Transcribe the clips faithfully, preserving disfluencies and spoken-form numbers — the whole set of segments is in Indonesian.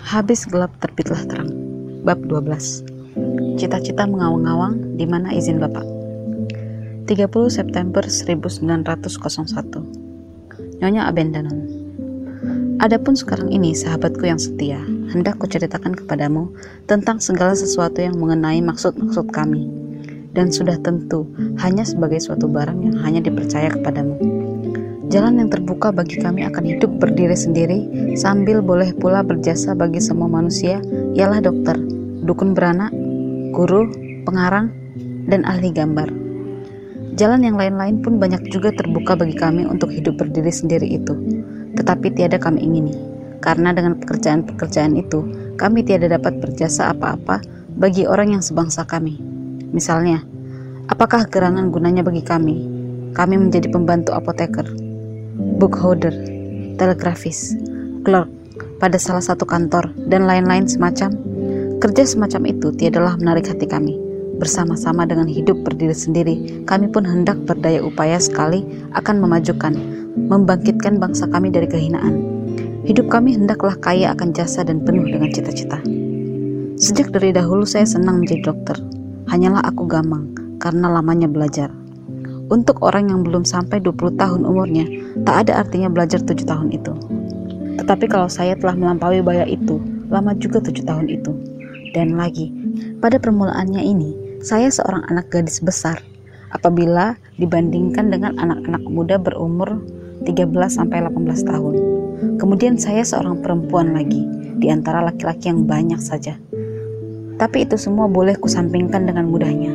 Habis gelap terbitlah terang. Bab dua belas. Cita-cita mengawang-awang di mana izin Bapak. tiga puluh September seribu sembilan ratus satu. Nyonya Abendanon. Adapun sekarang ini sahabatku yang setia, hendak kuceritakan kepadamu tentang segala sesuatu yang mengenai maksud-maksud kami, dan sudah tentu hanya sebagai suatu barang yang hanya dipercaya kepadamu. Jalan yang terbuka bagi kami akan hidup berdiri sendiri sambil boleh pula berjasa bagi semua manusia ialah dokter, dukun beranak, guru, pengarang, dan ahli gambar. Jalan yang lain-lain pun banyak juga terbuka bagi kami untuk hidup berdiri sendiri itu, tetapi tiada kami ingini, karena dengan pekerjaan-pekerjaan itu kami tiada dapat berjasa apa-apa bagi orang yang sebangsa kami. Misalnya, apakah gerangan gunanya bagi kami? Kami menjadi pembantu apoteker, bookholder, telegrafis, clerk pada salah satu kantor, dan lain-lain semacam. Kerja semacam itu tiadalah menarik hati kami. Bersama-sama dengan hidup berdiri sendiri, kami pun hendak berdaya upaya sekali akan memajukan, membangkitkan bangsa kami dari kehinaan. Hidup kami hendaklah kaya akan jasa dan penuh dengan cita-cita. Sejak dari dahulu saya senang menjadi dokter. Hanyalah aku gamang karena lamanya belajar. Untuk orang yang belum sampai dua puluh tahun umurnya, tak ada artinya belajar tujuh tahun itu. Tetapi kalau saya telah melampaui baya itu, lama juga tujuh tahun itu. Dan lagi, pada permulaannya ini, saya seorang anak gadis besar, apabila dibandingkan dengan anak-anak muda berumur tiga belas sampai delapan belas tahun. Kemudian saya seorang perempuan lagi, di antara laki-laki yang banyak saja. Tapi itu semua boleh kusampingkan dengan mudahnya.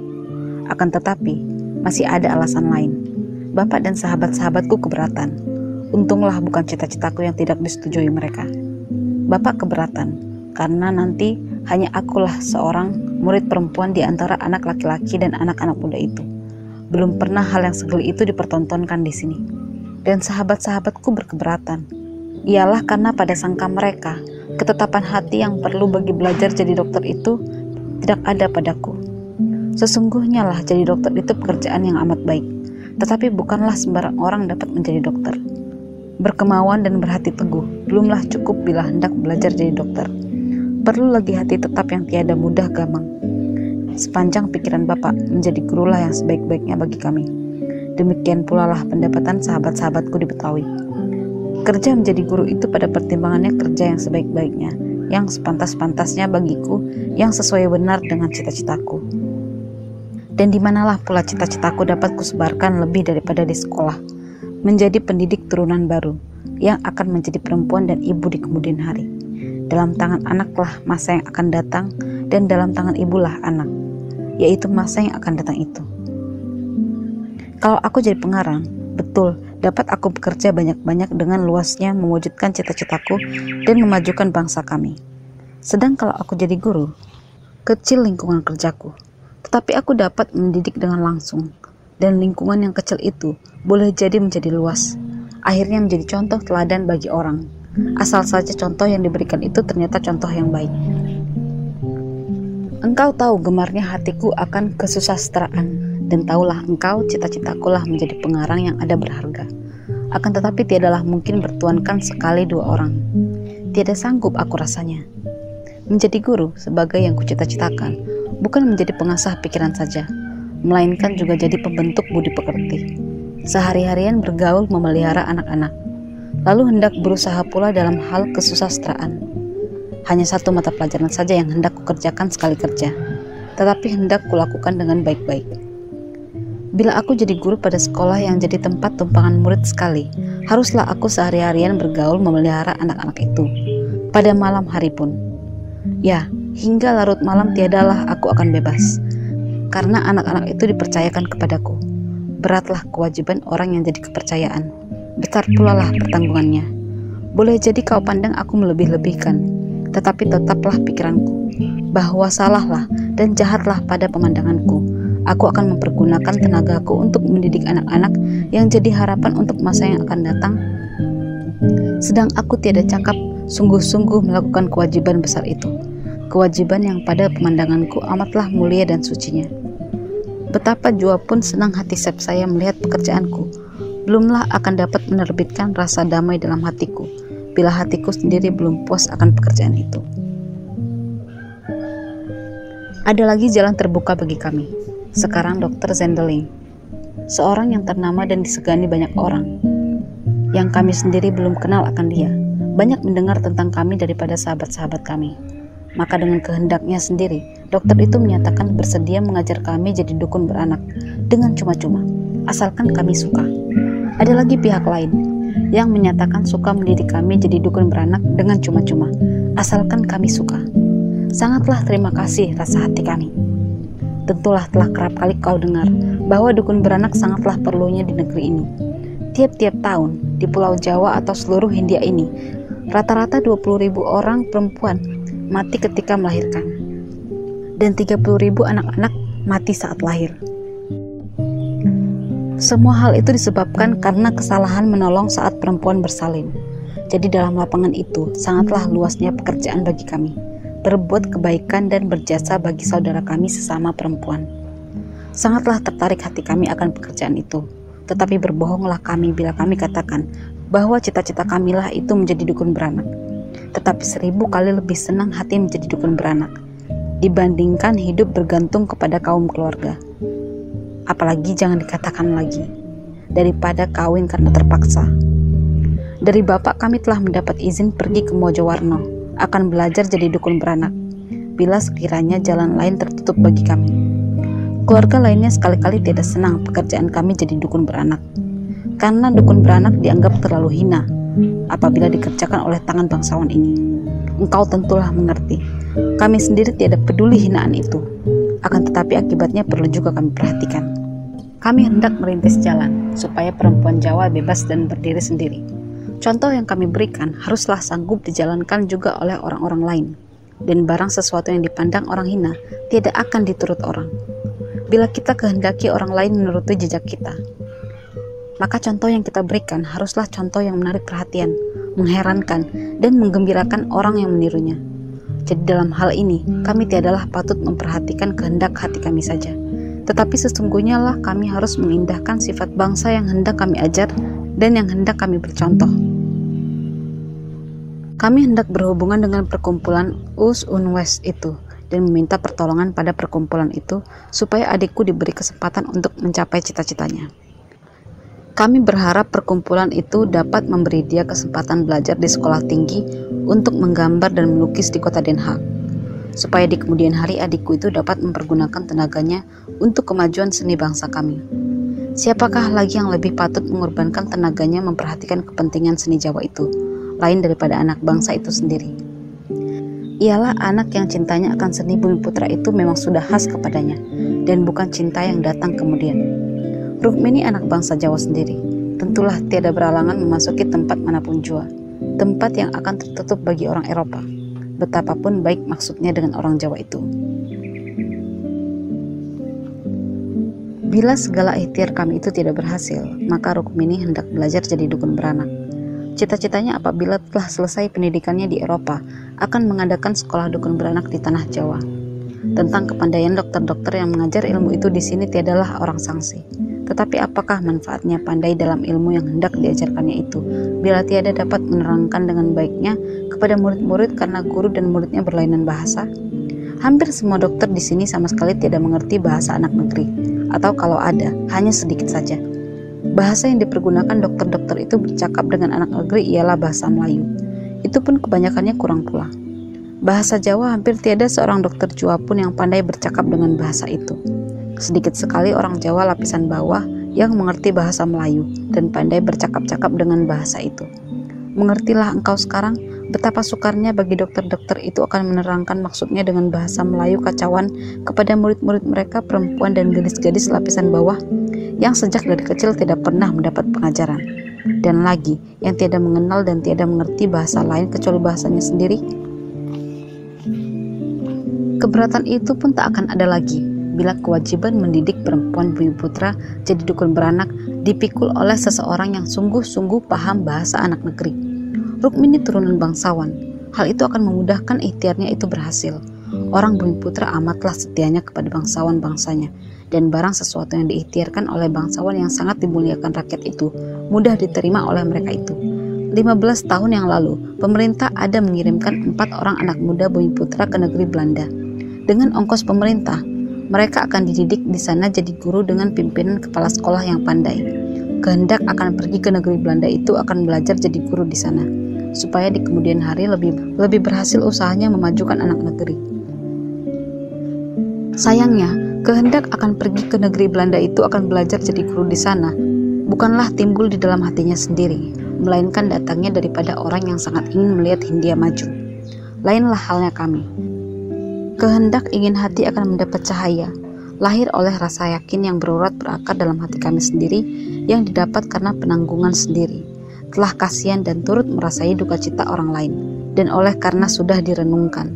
Akan tetapi, masih ada alasan lain. Bapak dan sahabat-sahabatku keberatan. Untunglah bukan cita-citaku yang tidak disetujui mereka. Bapak keberatan, karena nanti hanya akulah seorang murid perempuan di antara anak laki-laki dan anak-anak muda itu. Belum pernah hal yang segeli itu dipertontonkan di sini. Dan sahabat-sahabatku berkeberatan. Ialah karena pada sangka mereka, ketetapan hati yang perlu bagi belajar jadi dokter itu tidak ada padaku. Sesungguhnya lah jadi dokter itu pekerjaan yang amat baik, tetapi bukanlah sembarang orang dapat menjadi dokter. Berkemauan dan berhati teguh belumlah cukup bila hendak belajar jadi dokter. Perlu lagi hati tetap yang tiada mudah gamang. Sepanjang pikiran Bapak menjadi gurulah yang sebaik-baiknya bagi kami. Demikian pula lah pendapatan sahabat-sahabatku di Betawi. Kerja menjadi guru itu pada pertimbangannya kerja yang sebaik-baiknya, yang sepantas-pantasnya bagiku, yang sesuai benar dengan cita-citaku. Dan dimanalah pula cita-citaku dapat kusebarkan lebih daripada di sekolah, menjadi pendidik turunan baru, yang akan menjadi perempuan dan ibu di kemudian hari. Dalam tangan anaklah masa yang akan datang, dan dalam tangan ibulah anak, yaitu masa yang akan datang itu. Kalau aku jadi pengarang, betul, dapat aku bekerja banyak-banyak dengan luasnya mewujudkan cita-citaku dan memajukan bangsa kami. Sedang kalau aku jadi guru, kecil lingkungan kerjaku, tetapi aku dapat mendidik dengan langsung, dan lingkungan yang kecil itu boleh jadi menjadi luas, akhirnya menjadi contoh teladan bagi orang. Asal saja contoh yang diberikan itu ternyata contoh yang baik. Engkau tahu gemarnya hatiku akan kesusastraan, dan tahulah engkau cita-citakulah menjadi pengarang yang ada berharga. Akan tetapi tiadalah mungkin bertuankan sekali dua orang. Tiada sanggup aku rasanya. Menjadi guru sebagai yang kucita-citakan bukan menjadi pengasah pikiran saja, melainkan juga jadi pembentuk budi pekerti. Sehari-harian bergaul memelihara anak-anak, lalu hendak berusaha pula dalam hal kesusastraan. Hanya satu mata pelajaran saja yang hendak kukerjakan sekali kerja, tetapi hendak kulakukan dengan baik-baik. Bila aku jadi guru pada sekolah yang jadi tempat tumpangan murid sekali, haruslah aku sehari-harian bergaul memelihara anak-anak itu, pada malam hari pun. Ya, hingga larut malam tiadalah aku akan bebas, karena anak-anak itu dipercayakan kepadaku. Beratlah kewajiban orang yang jadi kepercayaan. Besar pula lah pertanggungannya. Boleh jadi kau pandang aku melebih-lebihkan, tetapi tetaplah pikiranku bahwa salahlah dan jahatlah pada pemandanganku. Aku akan mempergunakan tenagaku untuk mendidik anak-anak yang jadi harapan untuk masa yang akan datang. Sedang aku tiada cakap sungguh-sungguh melakukan kewajiban besar itu, kewajiban yang pada pemandanganku amatlah mulia dan sucinya. Betapa jua pun senang hati sep saya melihat pekerjaanku, belumlah akan dapat menerbitkan rasa damai dalam hatiku bila hatiku sendiri belum puas akan pekerjaan itu. Ada lagi jalan terbuka bagi kami. Sekarang dokter Zendeling, seorang yang ternama dan disegani banyak orang, yang kami sendiri belum kenal akan dia, banyak mendengar tentang kami daripada sahabat-sahabat kami. Maka dengan kehendaknya sendiri, dokter itu menyatakan bersedia mengajar kami jadi dukun beranak dengan cuma-cuma, asalkan kami suka. Ada lagi pihak lain yang menyatakan suka mendidik kami jadi dukun beranak dengan cuma-cuma, asalkan kami suka. Sangatlah terima kasih rasa hati kami. Tentulah telah kerap kali kau dengar bahwa dukun beranak sangatlah perlunya di negeri ini. Tiap-tiap tahun di Pulau Jawa atau seluruh Hindia ini, rata-rata dua puluh ribu orang perempuan mati ketika melahirkan, dan tiga puluh ribu anak-anak mati saat lahir. Semua hal itu disebabkan karena kesalahan menolong saat perempuan bersalin. Jadi dalam lapangan itu sangatlah luasnya pekerjaan bagi kami, berbuat kebaikan dan berjasa bagi saudara kami sesama perempuan. Sangatlah tertarik hati kami akan pekerjaan itu, tetapi berbohonglah kami bila kami katakan bahwa cita-cita kamilah itu menjadi dukun beranak. Tetapi seribu kali lebih senang hati menjadi dukun beranak dibandingkan hidup bergantung kepada kaum keluarga. Apalagi jangan dikatakan lagi, daripada kawin karena terpaksa. Dari bapak kami telah mendapat izin pergi ke Mojowarno, akan belajar jadi dukun beranak, bila sekiranya jalan lain tertutup bagi kami. Keluarga lainnya sekali-kali tidak senang pekerjaan kami jadi dukun beranak, karena dukun beranak dianggap terlalu hina apabila dikerjakan oleh tangan bangsawan ini. Engkau tentulah mengerti, kami sendiri tidak peduli hinaan itu, akan tetapi akibatnya perlu juga kami perhatikan. Kami hendak merintis jalan supaya perempuan Jawa bebas dan berdiri sendiri. Contoh yang kami berikan haruslah sanggup dijalankan juga oleh orang-orang lain, dan barang sesuatu yang dipandang orang hina tidak akan diturut orang. Bila kita kehendaki orang lain menuruti jejak kita, maka contoh yang kita berikan haruslah contoh yang menarik perhatian, mengherankan, dan menggembirakan orang yang menirunya. Jadi dalam hal ini, kami tiadalah patut memperhatikan kehendak hati kami saja, tetapi sesungguhnya lah kami harus mengindahkan sifat bangsa yang hendak kami ajar dan yang hendak kami bercontoh. Kami hendak berhubungan dengan perkumpulan Us Unwes itu dan meminta pertolongan pada perkumpulan itu supaya adikku diberi kesempatan untuk mencapai cita-citanya. Kami berharap perkumpulan itu dapat memberi dia kesempatan belajar di sekolah tinggi untuk menggambar dan melukis di kota Den Haag, supaya di kemudian hari adikku itu dapat mempergunakan tenaganya untuk kemajuan seni bangsa kami. Siapakah lagi yang lebih patut mengorbankan tenaganya memperhatikan kepentingan seni Jawa itu, lain daripada anak bangsa itu sendiri? Ialah anak yang cintanya akan seni Bumiputra itu memang sudah khas kepadanya, dan bukan cinta yang datang kemudian. Rukmini anak bangsa Jawa sendiri, tentulah tiada beralangan memasuki tempat manapun jua, tempat yang akan tertutup bagi orang Eropa, betapapun baik maksudnya dengan orang Jawa itu. Bila segala ikhtiar kami itu tidak berhasil, maka Rukmini hendak belajar jadi dukun beranak. Cita-citanya apabila telah selesai pendidikannya di Eropa, akan mengadakan sekolah dukun beranak di tanah Jawa. Tentang kepandaian dokter-dokter yang mengajar ilmu itu di sini tiadalah orang sangsi. Tetapi apakah manfaatnya pandai dalam ilmu yang hendak diajarkannya itu, bila tiada dapat menerangkan dengan baiknya kepada murid-murid karena guru dan muridnya berlainan bahasa? Hampir semua dokter di sini sama sekali tidak mengerti bahasa anak negeri, atau kalau ada, hanya sedikit saja. Bahasa yang dipergunakan dokter-dokter itu bercakap dengan anak negeri ialah bahasa Melayu. Itu pun kebanyakannya kurang pula. Bahasa Jawa hampir tiada seorang dokter Jawa pun yang pandai bercakap dengan bahasa itu. Sedikit sekali orang Jawa lapisan bawah yang mengerti bahasa Melayu dan pandai bercakap-cakap dengan bahasa itu. Mengertilah engkau sekarang betapa sukarnya bagi dokter-dokter itu akan menerangkan maksudnya dengan bahasa Melayu kacauan kepada murid-murid mereka perempuan dan gadis-gadis lapisan bawah yang sejak dari kecil tidak pernah mendapat pengajaran, dan lagi yang tiada mengenal dan tiada mengerti bahasa lain kecuali bahasanya sendiri. Keberatan itu pun tak akan ada lagi bila kewajiban mendidik perempuan Bumiputra jadi dukun beranak dipikul oleh seseorang yang sungguh-sungguh paham bahasa anak negeri. Rukmini turunan bangsawan, hal itu akan memudahkan ikhtiarnya itu berhasil. Orang Bumiputra amatlah setianya kepada bangsawan bangsanya, dan barang sesuatu yang diikhtiarkan oleh bangsawan yang sangat dimuliakan rakyat itu mudah diterima oleh mereka itu. lima belas tahun yang lalu, pemerintah ada mengirimkan empat orang anak muda Bumi Putra ke negeri Belanda. Dengan ongkos pemerintah, mereka akan dididik di sana jadi guru dengan pimpinan kepala sekolah yang pandai. Kehendak akan pergi ke negeri Belanda itu akan belajar jadi guru di sana, supaya di kemudian hari lebih lebih berhasil usahanya memajukan anak negeri. Sayangnya, kehendak akan pergi ke negeri Belanda itu akan belajar jadi guru di sana bukanlah timbul di dalam hatinya sendiri, melainkan datangnya daripada orang yang sangat ingin melihat Hindia maju. Lainlah halnya kami. Kehendak ingin hati akan mendapat cahaya, lahir oleh rasa yakin yang berurat berakar dalam hati kami sendiri, yang didapat karena penanggungan sendiri, telah kasihan dan turut merasai duka cita orang lain, dan oleh karena sudah direnungkan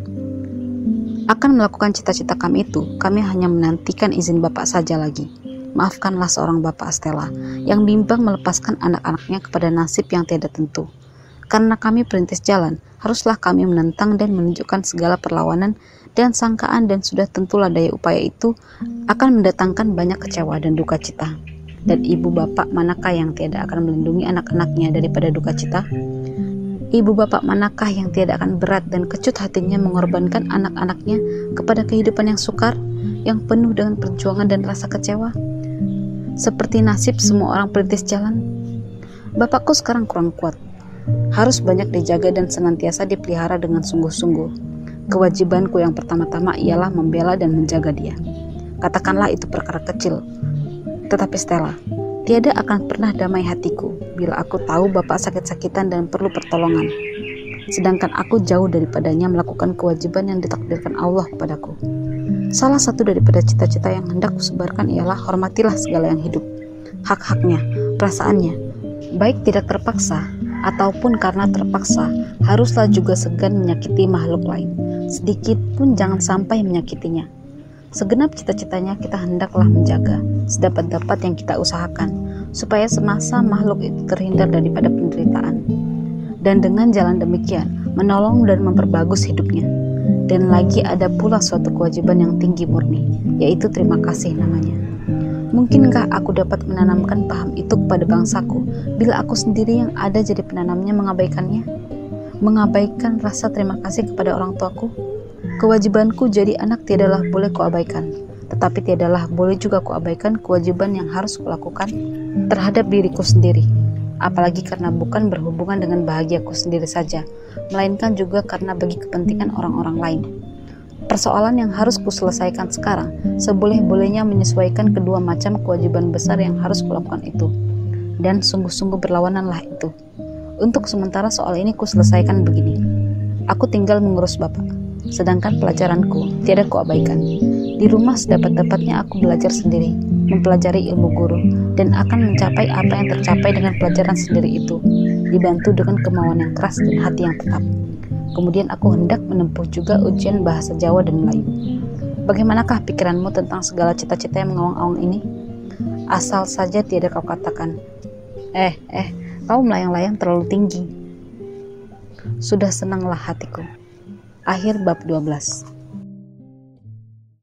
akan melakukan cita-cita kami itu, kami hanya menantikan izin Bapak saja lagi. Maafkanlah seorang Bapak Astela yang bimbang melepaskan anak-anaknya kepada nasib yang tiada tentu. Karena kami perintis jalan, haruslah kami menentang dan menunjukkan segala perlawanan dan sangkaan, dan sudah tentulah daya upaya itu akan mendatangkan banyak kecewa dan duka cita. Dan ibu bapak manakah yang tiada akan melindungi anak-anaknya daripada duka cita? Ibu bapak manakah yang tiada akan berat dan kecut hatinya mengorbankan anak-anaknya kepada kehidupan yang sukar, yang penuh dengan perjuangan dan rasa kecewa? Seperti nasib semua orang perintis jalan, bapakku sekarang kurang kuat, harus banyak dijaga dan senantiasa dipelihara dengan sungguh-sungguh. Kewajibanku yang pertama-tama ialah membela dan menjaga dia. Katakanlah itu perkara kecil, tetapi Stella, tiada akan pernah damai hatiku bila aku tahu bapak sakit-sakitan dan perlu pertolongan, sedangkan aku jauh daripadanya melakukan kewajiban yang ditakdirkan Allah kepadaku. Salah satu daripada cita-cita yang hendak kusebarkan ialah hormatilah segala yang hidup, hak-haknya, perasaannya, baik tidak terpaksa ataupun karena terpaksa, haruslah juga segan menyakiti makhluk lain, sedikit pun jangan sampai menyakitinya. Segenap cita-citanya kita hendaklah menjaga sedapat-dapat yang kita usahakan, supaya semasa makhluk itu terhindar daripada penderitaan, dan dengan jalan demikian menolong dan memperbagus hidupnya. Dan lagi ada pula suatu kewajiban yang tinggi murni, yaitu terima kasih namanya. Mungkinkah aku dapat menanamkan paham itu kepada bangsaku bila aku sendiri yang ada jadi penanamnya mengabaikannya? Mengabaikan rasa terima kasih kepada orang tuaku? Kewajibanku jadi anak tiadalah boleh kuabaikan, tetapi tiadalah boleh juga kuabaikan kewajiban yang harus kulakukan terhadap diriku sendiri. Apalagi karena bukan berhubungan dengan bahagiaku sendiri saja, melainkan juga karena bagi kepentingan orang-orang lain. Persoalan yang harus kuselesaikan sekarang, seboleh-bolehnya menyesuaikan kedua macam kewajiban besar yang harus kulakukan itu, dan sungguh-sungguh berlawananlah itu. Untuk sementara soal ini kuselesaikan begini. Aku tinggal mengurus bapak, sedangkan pelajaranku tiada kuabaikan. Di rumah sedapat-dapatnya aku belajar sendiri, mempelajari ilmu guru, dan akan mencapai apa yang tercapai dengan pelajaran sendiri itu, dibantu dengan kemauan yang keras dan hati yang tetap. Kemudian aku hendak menempuh juga ujian bahasa Jawa dan Melayu. Bagaimanakah pikiranmu tentang segala cita-cita yang mengawang-awang ini? Asal saja tiada kau katakan, Eh, eh, kau melayang-layang terlalu tinggi. Sudah senanglah hatiku. Akhir bab dua belas.